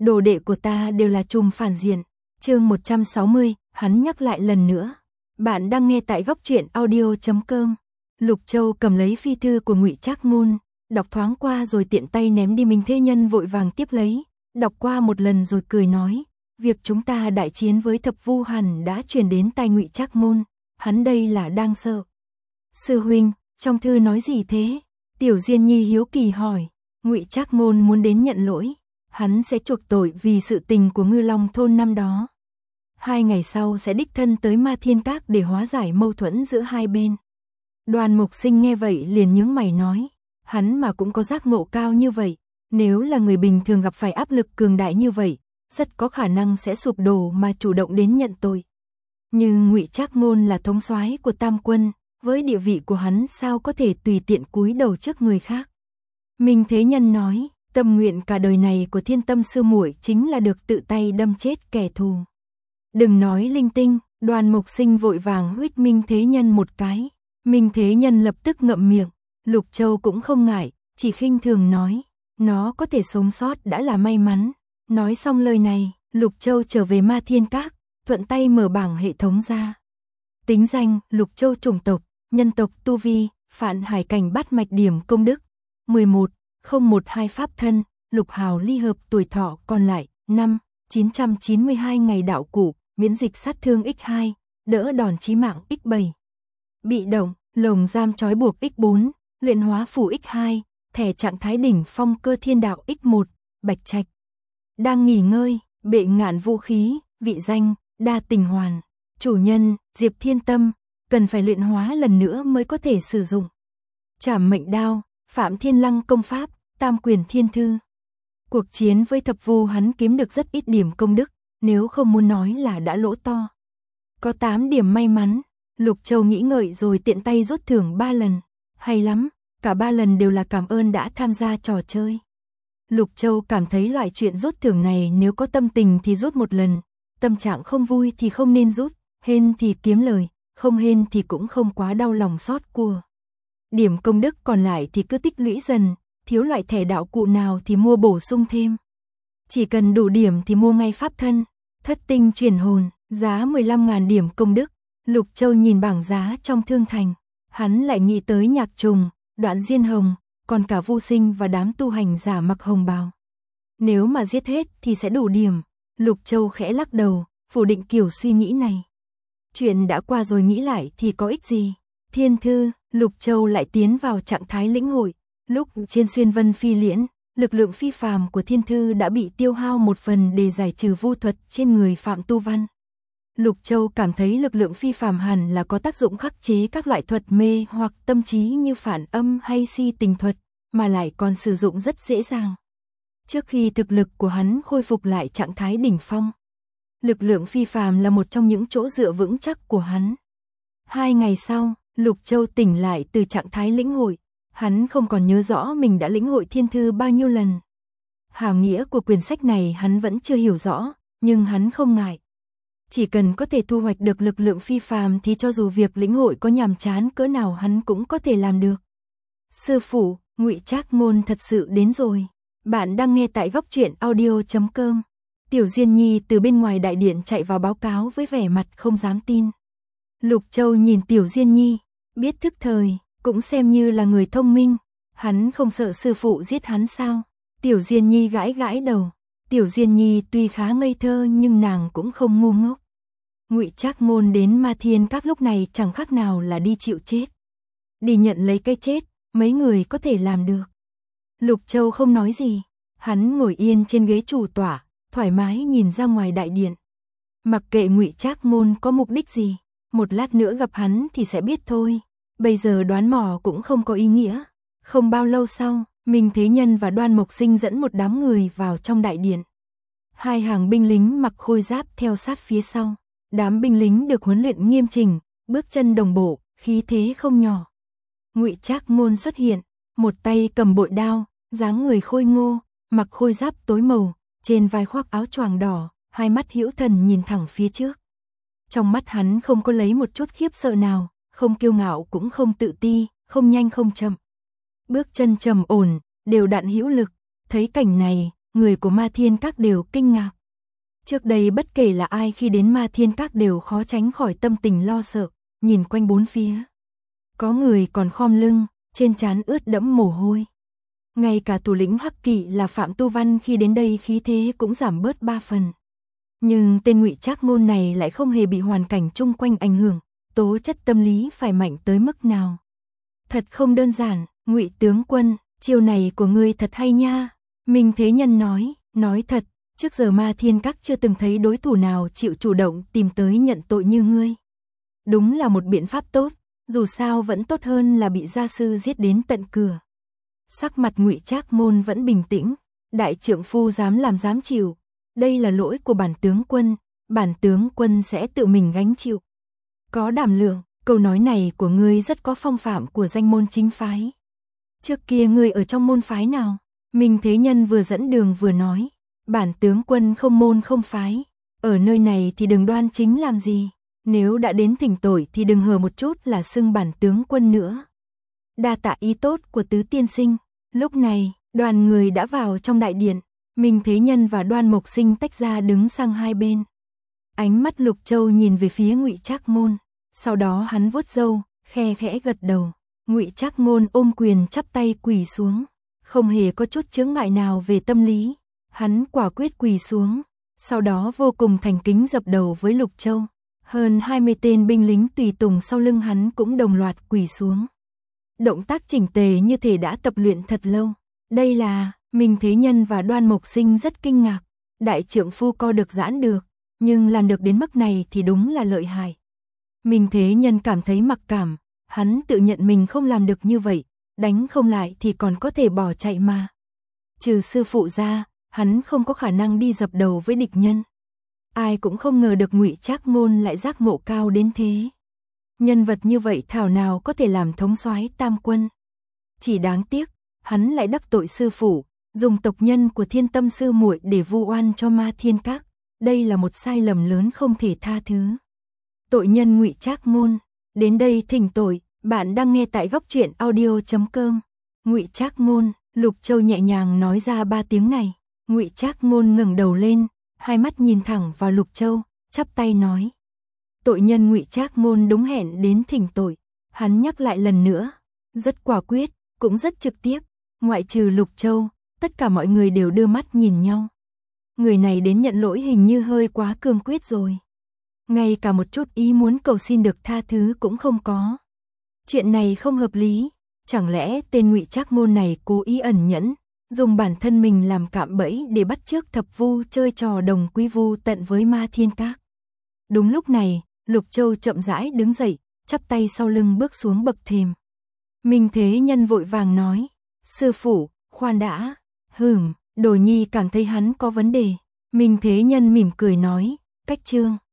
đồ đệ của ta đều là trùm phản diện. Chương 160, hắn nhắc lại lần nữa. Bạn đang nghe tại góc truyện audio.com. Lục Châu cầm lấy phi thư của Ngụy Trác Ngôn, đọc thoáng qua rồi tiện tay ném đi. Minh Thế Nhân vội vàng tiếp lấy, đọc qua một lần rồi cười nói, việc chúng ta đại chiến với Thập Vu hẳn đã truyền đến tai Ngụy Trác Ngôn, hắn đây là đang sợ. Sư huynh, trong thư nói gì thế? Tiểu Diên Nhi hiếu kỳ hỏi. Ngụy Trác Ngôn muốn đến nhận lỗi, hắn sẽ chuộc tội vì sự tình của Ngư Long thôn năm đó. 2 ngày sau sẽ đích thân tới Ma Thiên Các để hóa giải mâu thuẫn giữa hai bên. Đoàn Mục Sinh nghe vậy liền nhướng mày nói, hắn mà cũng có giác ngộ cao như vậy, nếu là người bình thường gặp phải áp lực cường đại như vậy, rất có khả năng sẽ sụp đổ mà chủ động đến nhận tội. Nhưng Ngụy Trác Ngôn là thống soái của Tam Quân, với địa vị của hắn sao có thể tùy tiện cúi đầu trước người khác. Minh Thế Nhân nói, tâm nguyện cả đời này của Thiên Tâm sư muội chính là được tự tay đâm chết kẻ thù. Đừng nói linh tinh. Đoàn Mục Sinh vội vàng huých Minh Thế Nhân một cái. Minh Thế Nhân lập tức ngậm miệng. Lục Châu cũng không ngại, chỉ khinh thường nói, nó có thể sống sót đã là may mắn. Nói xong lời này, Lục Châu trở về Ma Thiên Các, thuận tay mở bảng hệ thống ra. Tính danh, Lục Châu chủng tộc, nhân tộc tu vi, Phạn Hải cảnh bát mạch điểm công đức, 11.012 pháp thân, lục hào ly hợp tuổi thọ còn lại, 992 ngày đạo cụ, miễn dịch sát thương x2, đỡ đòn chí mạng x7. Bị động, lồng giam trói buộc x4, luyện hóa phủ x2, thẻ trạng thái đỉnh phong cơ thiên đạo x1, bạch trạch. Đang nghỉ ngơi, bệ ngạn vũ khí, vị danh, đa tình hoàn. Chủ nhân, Diệp Thiên Tâm, cần phải luyện hóa lần nữa mới có thể sử dụng. Trảm mệnh đao, Phạm Thiên Lăng công pháp, Tam Quyền Thiên Thư. Cuộc chiến với Thập Vu hắn kiếm được rất ít điểm công đức, nếu không muốn nói là đã lỗ to. Có 8 điểm may mắn, Lục Châu nghĩ ngợi rồi tiện tay rút thưởng 3 lần. Hay lắm, cả 3 lần đều là cảm ơn đã tham gia trò chơi. Lục Châu cảm thấy loại chuyện rút thưởng này nếu có tâm tình thì rút một lần, tâm trạng không vui thì không nên rút, hên thì kiếm lời, không hên thì cũng không quá đau lòng xót của. Điểm công đức còn lại thì cứ tích lũy dần, thiếu loại thẻ đạo cụ nào thì mua bổ sung thêm. Chỉ cần đủ điểm thì mua ngay pháp thân, thất tinh chuyển hồn, giá 15.000 điểm công đức. Lục Châu nhìn bảng giá trong thương thành, hắn lại nghĩ tới Nhạc Trùng, Đoạn Diên Hồng, còn cả Vu Sinh và đám tu hành giả mặc hồng bào. Nếu mà giết hết thì sẽ đủ điểm. Lục Châu khẽ lắc đầu, phủ định kiểu suy nghĩ này. Chuyện đã qua rồi nghĩ lại thì có ích gì. Thiên Thư, Lục Châu lại tiến vào trạng thái lĩnh hội. Lúc trên Xuyên Vân Phi Liễn, lực lượng phi phàm của Thiên Thư đã bị tiêu hao một phần để giải trừ vu thuật trên người Phạm Tu Văn. Lục Châu cảm thấy lực lượng phi phàm hẳn là có tác dụng khắc chế các loại thuật mê hoặc tâm trí như phản âm hay si tình thuật, mà lại còn sử dụng rất dễ dàng. Trước khi thực lực của hắn khôi phục lại trạng thái đỉnh phong, lực lượng phi phàm là một trong những chỗ dựa vững chắc của hắn. 2 ngày sau, Lục Châu tỉnh lại từ trạng thái lĩnh hội, hắn không còn nhớ rõ mình đã lĩnh hội Thiên Thư bao nhiêu lần. Hàm nghĩa của quyển sách này hắn vẫn chưa hiểu rõ, nhưng hắn không ngại. Chỉ cần có thể thu hoạch được lực lượng phi phàm thì cho dù việc lĩnh hội có nhàm chán cỡ nào hắn cũng có thể làm được. Sư phụ, Ngụy Trác Ngôn thật sự đến rồi. Bạn đang nghe tại góc truyện audio.com. Tiểu Diên Nhi từ bên ngoài đại điện chạy vào báo cáo với vẻ mặt không dám tin. Lục Châu nhìn Tiểu Diên Nhi, biết thức thời, cũng xem như là người thông minh. Hắn không sợ sư phụ giết hắn sao? Tiểu Diên Nhi gãi gãi đầu. Tiểu Diên Nhi tuy khá ngây thơ nhưng nàng cũng không ngu ngốc. Ngụy Trác Ngôn đến Ma Thiên Các lúc này chẳng khác nào là đi chịu chết. Đi nhận lấy cái chết, mấy người có thể làm được. Lục Châu không nói gì, hắn ngồi yên trên ghế chủ tọa, thoải mái nhìn ra ngoài đại điện. Mặc kệ Ngụy Trác Ngôn có mục đích gì, một lát nữa gặp hắn thì sẽ biết thôi. Bây giờ đoán mò cũng không có ý nghĩa. Không bao lâu sau, Minh Thế Nhân và Đoan Mục Sinh dẫn một đám người vào trong đại điện. 2 hàng binh lính mặc khôi giáp theo sát phía sau. Đám binh lính được huấn luyện nghiêm chỉnh, bước chân đồng bộ, khí thế không nhỏ. Ngụy Trác Ngôn xuất hiện, một tay cầm bội đao, dáng người khôi ngô, mặc khôi giáp tối màu, trên vai khoác áo choàng đỏ, hai mắt hữu thần nhìn thẳng phía trước. Trong mắt hắn không có lấy một chút khiếp sợ nào, không kiêu ngạo cũng không tự ti, không nhanh không chậm. Bước chân trầm ổn, đều đặn hữu lực. Thấy cảnh này, người của Ma Thiên Các đều kinh ngạc. Trước đây bất kể là ai khi đến Ma Thiên Các đều khó tránh khỏi tâm tình lo sợ, nhìn quanh bốn phía. Có người còn khom lưng, trên trán ướt đẫm mồ hôi. Ngay cả thủ lĩnh Hắc Kỵ là Phạm Tu Văn khi đến đây khí thế cũng giảm bớt 3 phần. Nhưng tên Ngụy Trác Ngôn này lại không hề bị hoàn cảnh chung quanh ảnh hưởng, tố chất tâm lý phải mạnh tới mức nào. Thật không đơn giản, Ngụy tướng quân, chiêu này của ngươi thật hay nha. Minh Thế Nhân nói thật, trước giờ Ma Thiên Các chưa từng thấy đối thủ nào chịu chủ động tìm tới nhận tội như ngươi. Đúng là một biện pháp tốt, dù sao vẫn tốt hơn là bị gia sư giết đến tận cửa. Sắc mặt Ngụy Trác Môn vẫn bình tĩnh, đại trượng phu dám làm dám chịu, đây là lỗi của bản tướng quân sẽ tự mình gánh chịu. Có đảm lượng, câu nói này của ngươi rất có phong phạm của danh môn chính phái. Trước kia ngươi ở trong môn phái nào? Minh Thế Nhân vừa dẫn đường vừa nói, bản tướng quân không môn không phái, ở nơi này thì đừng đoan chính làm gì, nếu đã đến thỉnh tội thì đừng hờ một chút là xưng bản tướng quân nữa. Đa tạ ý tốt của Tứ tiên sinh. Lúc này, đoàn người đã vào trong đại điện, Minh Thế Nhân và Đoan Mộc Sinh tách ra đứng sang hai bên. Ánh mắt Lục Châu nhìn về phía Ngụy Trác Môn, sau đó hắn vuốt râu, khe khẽ gật đầu. Ngụy Trác Môn ôm quyền chắp tay quỳ xuống, không hề có chút chướng ngại nào về tâm lý, hắn quả quyết quỳ xuống, sau đó vô cùng thành kính dập đầu với Lục Châu. Hơn 20 tên binh lính tùy tùng sau lưng hắn cũng đồng loạt quỳ xuống. Động tác chỉnh tề như thể đã tập luyện thật lâu. Đây là, Minh Thế Nhân và Đoan Mộc Sinh rất kinh ngạc. Đại trượng phu co được giãn được, nhưng làm được đến mức này thì đúng là lợi hại. Minh Thế Nhân cảm thấy mặc cảm, hắn tự nhận mình không làm được như vậy, đánh không lại thì còn có thể bỏ chạy mà. Trừ sư phụ ra, hắn không có khả năng đi dập đầu với địch nhân. Ai cũng không ngờ được Ngụy Trác Ngôn lại giác ngộ cao đến thế. Nhân vật như vậy thảo nào có thể làm thống soái tam quân. Chỉ đáng tiếc, hắn lại đắc tội sư phụ, dùng tộc nhân của Thiên Tâm sư muội để vu oan cho Ma Thiên Các. Đây là một sai lầm lớn không thể tha thứ. Tội nhân Ngụy Trác Ngôn, đến đây thỉnh tội, bạn đang nghe tại Góc Truyện Audio.com. Ngụy Trác Ngôn, Lục Châu nhẹ nhàng nói ra 3 tiếng này. Ngụy Trác Ngôn ngẩng đầu lên, hai mắt nhìn thẳng vào Lục Châu, chắp tay nói. Tội nhân Ngụy Trác Ngôn đúng hẹn đến thỉnh tội, hắn nhắc lại lần nữa, rất quả quyết, cũng rất trực tiếp, ngoại trừ Lục Châu, tất cả mọi người đều đưa mắt nhìn nhau. Người này đến nhận lỗi hình như hơi quá cương quyết rồi. Ngay cả một chút ý muốn cầu xin được tha thứ cũng không có. Chuyện này không hợp lý, chẳng lẽ tên Ngụy Trác Ngôn này cố ý ẩn nhẫn, dùng bản thân mình làm cạm bẫy để bắt chước Thập Vu chơi trò đồng quy vu tận với Ma Thiên Các. Đúng lúc này, Lục Châu chậm rãi đứng dậy, chắp tay sau lưng bước xuống bậc thềm. Minh Thế Nhân vội vàng nói, sư phụ, khoan đã, Đồ Nhi cảm thấy hắn có vấn đề. Minh Thế Nhân mỉm cười nói, cách trương.